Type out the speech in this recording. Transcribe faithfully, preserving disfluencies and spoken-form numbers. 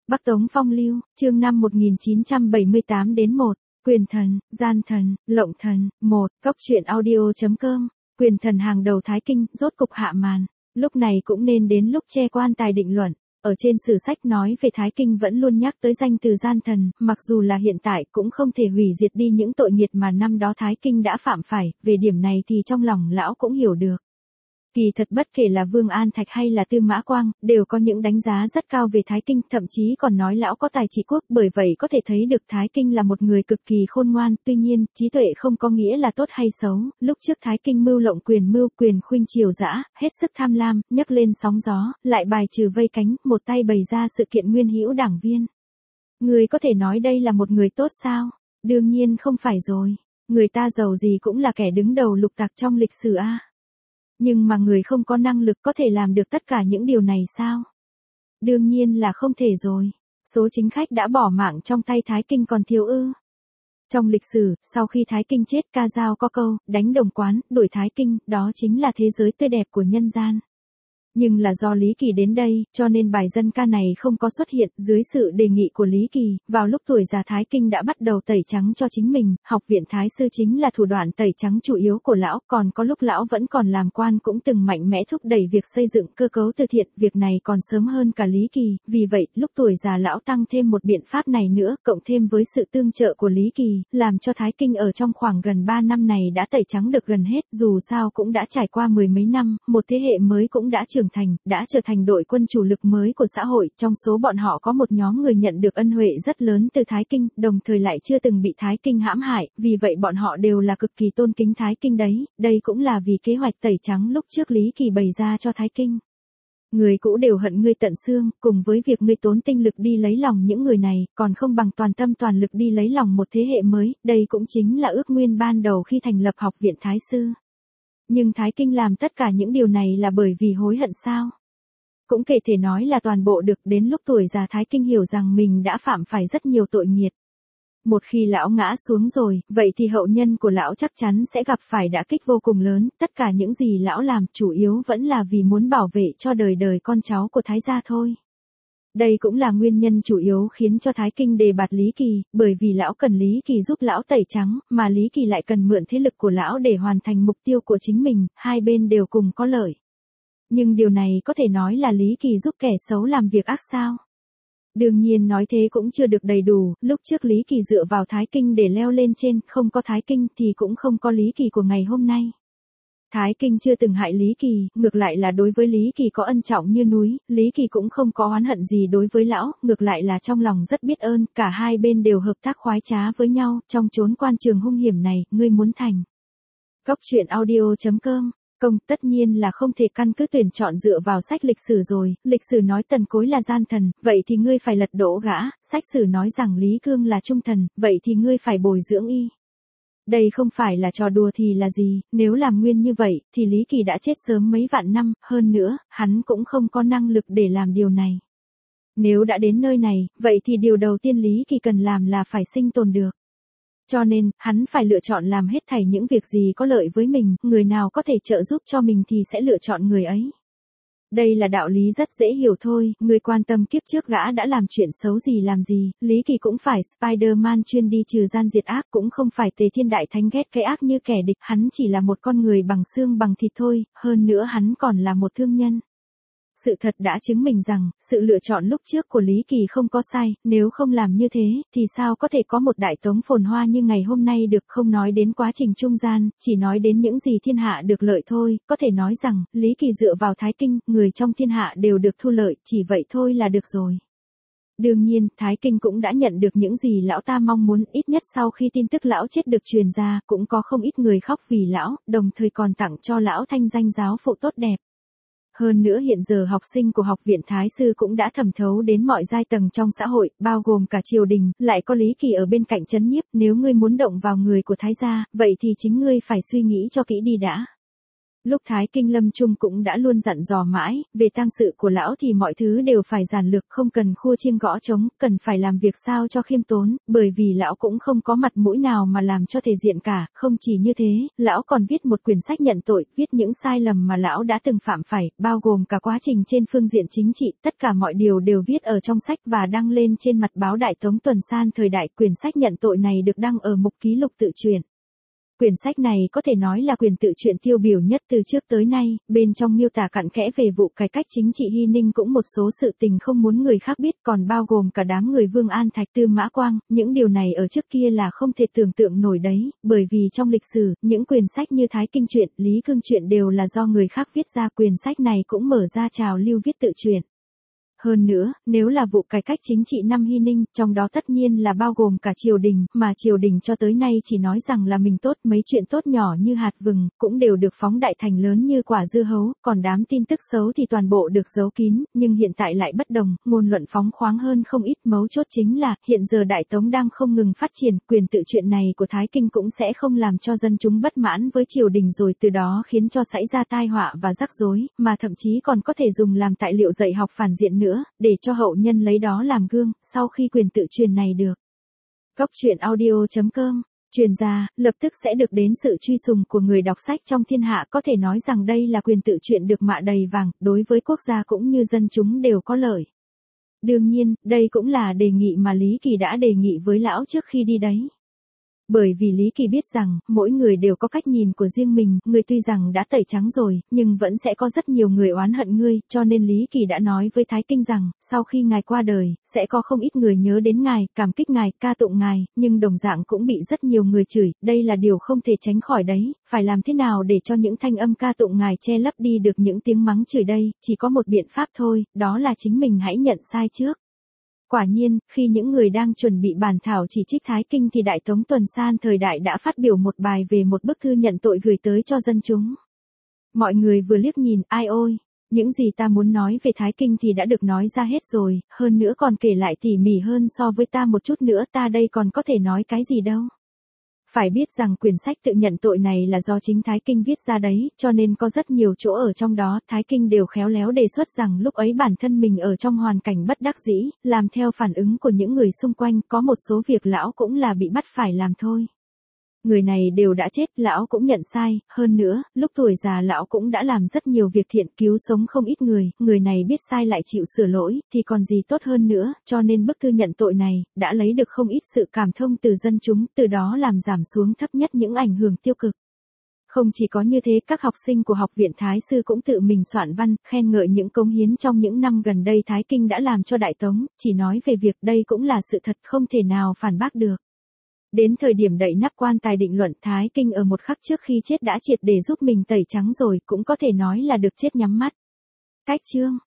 Bắc Tống Phong Lưu, chương năm một nghìn chín trăm bảy mươi tám đến một, Quyền thần, gian thần, lộng thần, một, Cốc truyện audio chấm com, Quyền thần hàng đầu Thái Kinh, rốt cục hạ màn. Lúc này cũng nên đến lúc che quan tài định luận. Ở trên sử sách nói về Thái Kinh vẫn luôn nhắc tới danh từ gian thần, mặc dù là hiện tại cũng không thể hủy diệt đi những tội nghiệt mà năm đó Thái Kinh đã phạm phải, về điểm này thì trong lòng lão cũng hiểu được. Kỳ thật bất kể là Vương An Thạch hay là Tư Mã Quang, đều có những đánh giá rất cao về Thái Kinh, thậm chí còn nói lão có tài trị quốc, bởi vậy có thể thấy được Thái Kinh là một người cực kỳ khôn ngoan, tuy nhiên, trí tuệ không có nghĩa là tốt hay xấu, lúc trước Thái Kinh mưu lộng quyền mưu quyền khuynh triều dã, hết sức tham lam, nhấc lên sóng gió, lại bài trừ vây cánh, một tay bày ra sự kiện nguyên hữu đảng viên. Người có thể nói đây là một người tốt sao? Đương nhiên không phải rồi, người ta giàu gì cũng là kẻ đứng đầu lục tặc trong lịch sử a. Nhưng mà người không có năng lực có thể làm được tất cả những điều này sao? Đương nhiên là không thể rồi. Số chính khách đã bỏ mạng trong tay Thái Kinh còn thiếu ư? Trong lịch sử, sau khi Thái Kinh chết, ca dao có câu, đánh đồng quán, đuổi Thái Kinh, đó chính là thế giới tươi đẹp của nhân gian. Nhưng là do Lý Kỳ đến đây, cho nên bài dân ca này không có xuất hiện. Dưới sự đề nghị của Lý Kỳ, vào lúc tuổi già Thái Kinh đã bắt đầu tẩy trắng cho chính mình, học viện Thái Sư chính là thủ đoạn tẩy trắng chủ yếu của lão, còn có lúc lão vẫn còn làm quan cũng từng mạnh mẽ thúc đẩy việc xây dựng cơ cấu từ thiện, việc này còn sớm hơn cả Lý Kỳ, vì vậy, lúc tuổi già lão tăng thêm một biện pháp này nữa, cộng thêm với sự tương trợ của Lý Kỳ, làm cho Thái Kinh ở trong khoảng gần ba năm này đã tẩy trắng được gần hết, dù sao cũng đã trải qua mười mấy năm, một thế hệ mới cũng đã trưởng thành, đã trở thành đội quân chủ lực mới của xã hội, trong số bọn họ có một nhóm người nhận được ân huệ rất lớn từ Thái Kinh, đồng thời lại chưa từng bị Thái Kinh hãm hại, vì vậy bọn họ đều là cực kỳ tôn kính Thái Kinh đấy, đây cũng là vì kế hoạch tẩy trắng lúc trước Lý Kỳ bày ra cho Thái Kinh. Người cũ đều hận ngươi tận xương, cùng với việc ngươi tốn tinh lực đi lấy lòng những người này, còn không bằng toàn tâm toàn lực đi lấy lòng một thế hệ mới, đây cũng chính là ước nguyên ban đầu khi thành lập học viện Thái Sư. Nhưng Thái Kinh làm tất cả những điều này là bởi vì hối hận sao? Cũng kể thể nói là toàn bộ được, đến lúc tuổi già Thái Kinh hiểu rằng mình đã phạm phải rất nhiều tội nghiệt. Một khi lão ngã xuống rồi, vậy thì hậu nhân của lão chắc chắn sẽ gặp phải đả kích vô cùng lớn, tất cả những gì lão làm chủ yếu vẫn là vì muốn bảo vệ cho đời đời con cháu của Thái gia thôi. Đây cũng là nguyên nhân chủ yếu khiến cho Thái Kinh đề bạt Lý Kỳ, bởi vì lão cần Lý Kỳ giúp lão tẩy trắng, mà Lý Kỳ lại cần mượn thế lực của lão để hoàn thành mục tiêu của chính mình, hai bên đều cùng có lợi. Nhưng điều này có thể nói là Lý Kỳ giúp kẻ xấu làm việc ác sao? Đương nhiên nói thế cũng chưa được đầy đủ, lúc trước Lý Kỳ dựa vào Thái Kinh để leo lên trên, không có Thái Kinh thì cũng không có Lý Kỳ của ngày hôm nay. Thái Kinh chưa từng hại Lý Kỳ, ngược lại là đối với Lý Kỳ có ân trọng như núi, Lý Kỳ cũng không có oán hận gì đối với lão, ngược lại là trong lòng rất biết ơn, cả hai bên đều hợp tác khoái trá với nhau, trong chốn quan trường hung hiểm này, ngươi muốn thành. Cốc truyện audio chấm com, công tất nhiên là không thể căn cứ tuyển chọn dựa vào sách lịch sử rồi, lịch sử nói Tần Cối là gian thần, vậy thì ngươi phải lật đổ gã, sách sử nói rằng Lý Cương là trung thần, vậy thì ngươi phải bồi dưỡng y. Đây không phải là trò đùa thì là gì, nếu làm nguyên như vậy, thì Lý Kỳ đã chết sớm mấy vạn năm, hơn nữa, hắn cũng không có năng lực để làm điều này. Nếu đã đến nơi này, vậy thì điều đầu tiên Lý Kỳ cần làm là phải sinh tồn được. Cho nên, hắn phải lựa chọn làm hết thảy những việc gì có lợi với mình, người nào có thể trợ giúp cho mình thì sẽ lựa chọn người ấy. Đây là đạo lý rất dễ hiểu thôi, người quan tâm kiếp trước gã đã làm chuyện xấu gì làm gì, Lý Kỳ cũng phải Spider-Man chuyên đi trừ gian diệt ác, cũng không phải Tề Thiên Đại Thánh ghét cái ác như kẻ địch, hắn chỉ là một con người bằng xương bằng thịt thôi, hơn nữa hắn còn là một thương nhân. Sự thật đã chứng minh rằng, sự lựa chọn lúc trước của Lý Kỳ không có sai, nếu không làm như thế, thì sao có thể có một đại tống phồn hoa như ngày hôm nay được, không nói đến quá trình trung gian, chỉ nói đến những gì thiên hạ được lợi thôi, có thể nói rằng, Lý Kỳ dựa vào Thái Kinh, người trong thiên hạ đều được thu lợi, chỉ vậy thôi là được rồi. Đương nhiên, Thái Kinh cũng đã nhận được những gì lão ta mong muốn, ít nhất sau khi tin tức lão chết được truyền ra, cũng có không ít người khóc vì lão, đồng thời còn tặng cho lão thanh danh giáo phụ tốt đẹp. Hơn nữa hiện giờ học sinh của học viện Thái Sư cũng đã thẩm thấu đến mọi giai tầng trong xã hội, bao gồm cả triều đình, lại có Lý Kỳ ở bên cạnh trấn nhiếp, nếu ngươi muốn động vào người của Thái gia, vậy thì chính ngươi phải suy nghĩ cho kỹ đi đã. Lúc Thái Kinh lâm chung cũng đã luôn dặn dò mãi, về tang sự của lão thì mọi thứ đều phải giản lược, không cần khua chiêng gõ trống, cần phải làm việc sao cho khiêm tốn, bởi vì lão cũng không có mặt mũi nào mà làm cho thể diện cả, không chỉ như thế, lão còn viết một quyển sách nhận tội, viết những sai lầm mà lão đã từng phạm phải, bao gồm cả quá trình trên phương diện chính trị, tất cả mọi điều đều viết ở trong sách và đăng lên trên mặt báo Đại Tống Tuần San thời đại. Quyển sách nhận tội này được đăng ở mục ký lục tự truyện. Quyển sách này có thể nói là quyển tự truyện tiêu biểu nhất từ trước tới nay, bên trong miêu tả cặn kẽ về vụ cải cách chính trị Hy Ninh cũng một số sự tình không muốn người khác biết, còn bao gồm cả đám người Vương An Thạch, Tư Mã Quang, những điều này ở trước kia là không thể tưởng tượng nổi đấy, bởi vì trong lịch sử, những quyển sách như Thái Kinh truyện, Lý Cương truyện đều là do người khác viết ra, quyển sách này cũng mở ra trào lưu viết tự truyện. Hơn nữa, nếu là vụ cải cách chính trị năm Hy Ninh, trong đó tất nhiên là bao gồm cả triều đình, mà triều đình cho tới nay chỉ nói rằng là mình tốt, mấy chuyện tốt nhỏ như hạt vừng, cũng đều được phóng đại thành lớn như quả dưa hấu, còn đám tin tức xấu thì toàn bộ được giấu kín, nhưng hiện tại lại bất đồng, ngôn luận phóng khoáng hơn không ít, mấu chốt chính là, hiện giờ Đại Tống đang không ngừng phát triển, quyền tự truyện này của Thái Kinh cũng sẽ không làm cho dân chúng bất mãn với triều đình rồi từ đó khiến cho xảy ra tai họa và rắc rối, mà thậm chí còn có thể dùng làm tài liệu dạy học phản diện nữa, để cho hậu nhân lấy đó làm gương, sau khi quyền tự truyền này được Góc truyện audio chấm com truyền ra, lập tức sẽ được đến sự truy sùng của người đọc sách trong thiên hạ, có thể nói rằng đây là quyền tự truyện được mạ đầy vàng, đối với quốc gia cũng như dân chúng đều có lợi. Đương nhiên, đây cũng là đề nghị mà Lý Kỳ đã đề nghị với lão trước khi đi đấy. Bởi vì Lý Kỳ biết rằng, mỗi người đều có cách nhìn của riêng mình, người tuy rằng đã tẩy trắng rồi, nhưng vẫn sẽ có rất nhiều người oán hận ngươi, cho nên Lý Kỳ đã nói với Thái Kinh rằng, sau khi ngài qua đời, sẽ có không ít người nhớ đến ngài, cảm kích ngài, ca tụng ngài, nhưng đồng dạng cũng bị rất nhiều người chửi, đây là điều không thể tránh khỏi đấy, phải làm thế nào để cho những thanh âm ca tụng ngài che lấp đi được những tiếng mắng chửi đây, chỉ có một biện pháp thôi, đó là chính mình hãy nhận sai trước. Quả nhiên, khi những người đang chuẩn bị bàn thảo chỉ trích Thái Kinh thì Đại Tống Tuần San thời đại đã phát biểu một bài về một bức thư nhận tội gửi tới cho dân chúng. Mọi người vừa liếc nhìn, ai ôi, những gì ta muốn nói về Thái Kinh thì đã được nói ra hết rồi, hơn nữa còn kể lại tỉ mỉ hơn so với ta một chút nữa, ta đây còn có thể nói cái gì đâu. Phải biết rằng quyển sách tự nhận tội này là do chính Thái Kinh viết ra đấy, cho nên có rất nhiều chỗ ở trong đó, Thái Kinh đều khéo léo đề xuất rằng lúc ấy bản thân mình ở trong hoàn cảnh bất đắc dĩ, làm theo phản ứng của những người xung quanh, có một số việc lão cũng là bị bắt phải làm thôi. Người này đều đã chết, lão cũng nhận sai, hơn nữa, lúc tuổi già lão cũng đã làm rất nhiều việc thiện, cứu sống không ít người, người này biết sai lại chịu sửa lỗi, thì còn gì tốt hơn nữa, cho nên bức thư nhận tội này, đã lấy được không ít sự cảm thông từ dân chúng, từ đó làm giảm xuống thấp nhất những ảnh hưởng tiêu cực. Không chỉ có như thế, các học sinh của Học viện Thái Sư cũng tự mình soạn văn, khen ngợi những cống hiến trong những năm gần đây Thái Kinh đã làm cho Đại Tống, chỉ nói về việc đây cũng là sự thật không thể nào phản bác được. Đến thời điểm đậy nắp quan tài định luận, Thái Kinh ở một khắc trước khi chết đã triệt để giúp mình tẩy trắng rồi, cũng có thể nói là được chết nhắm mắt. Cách chương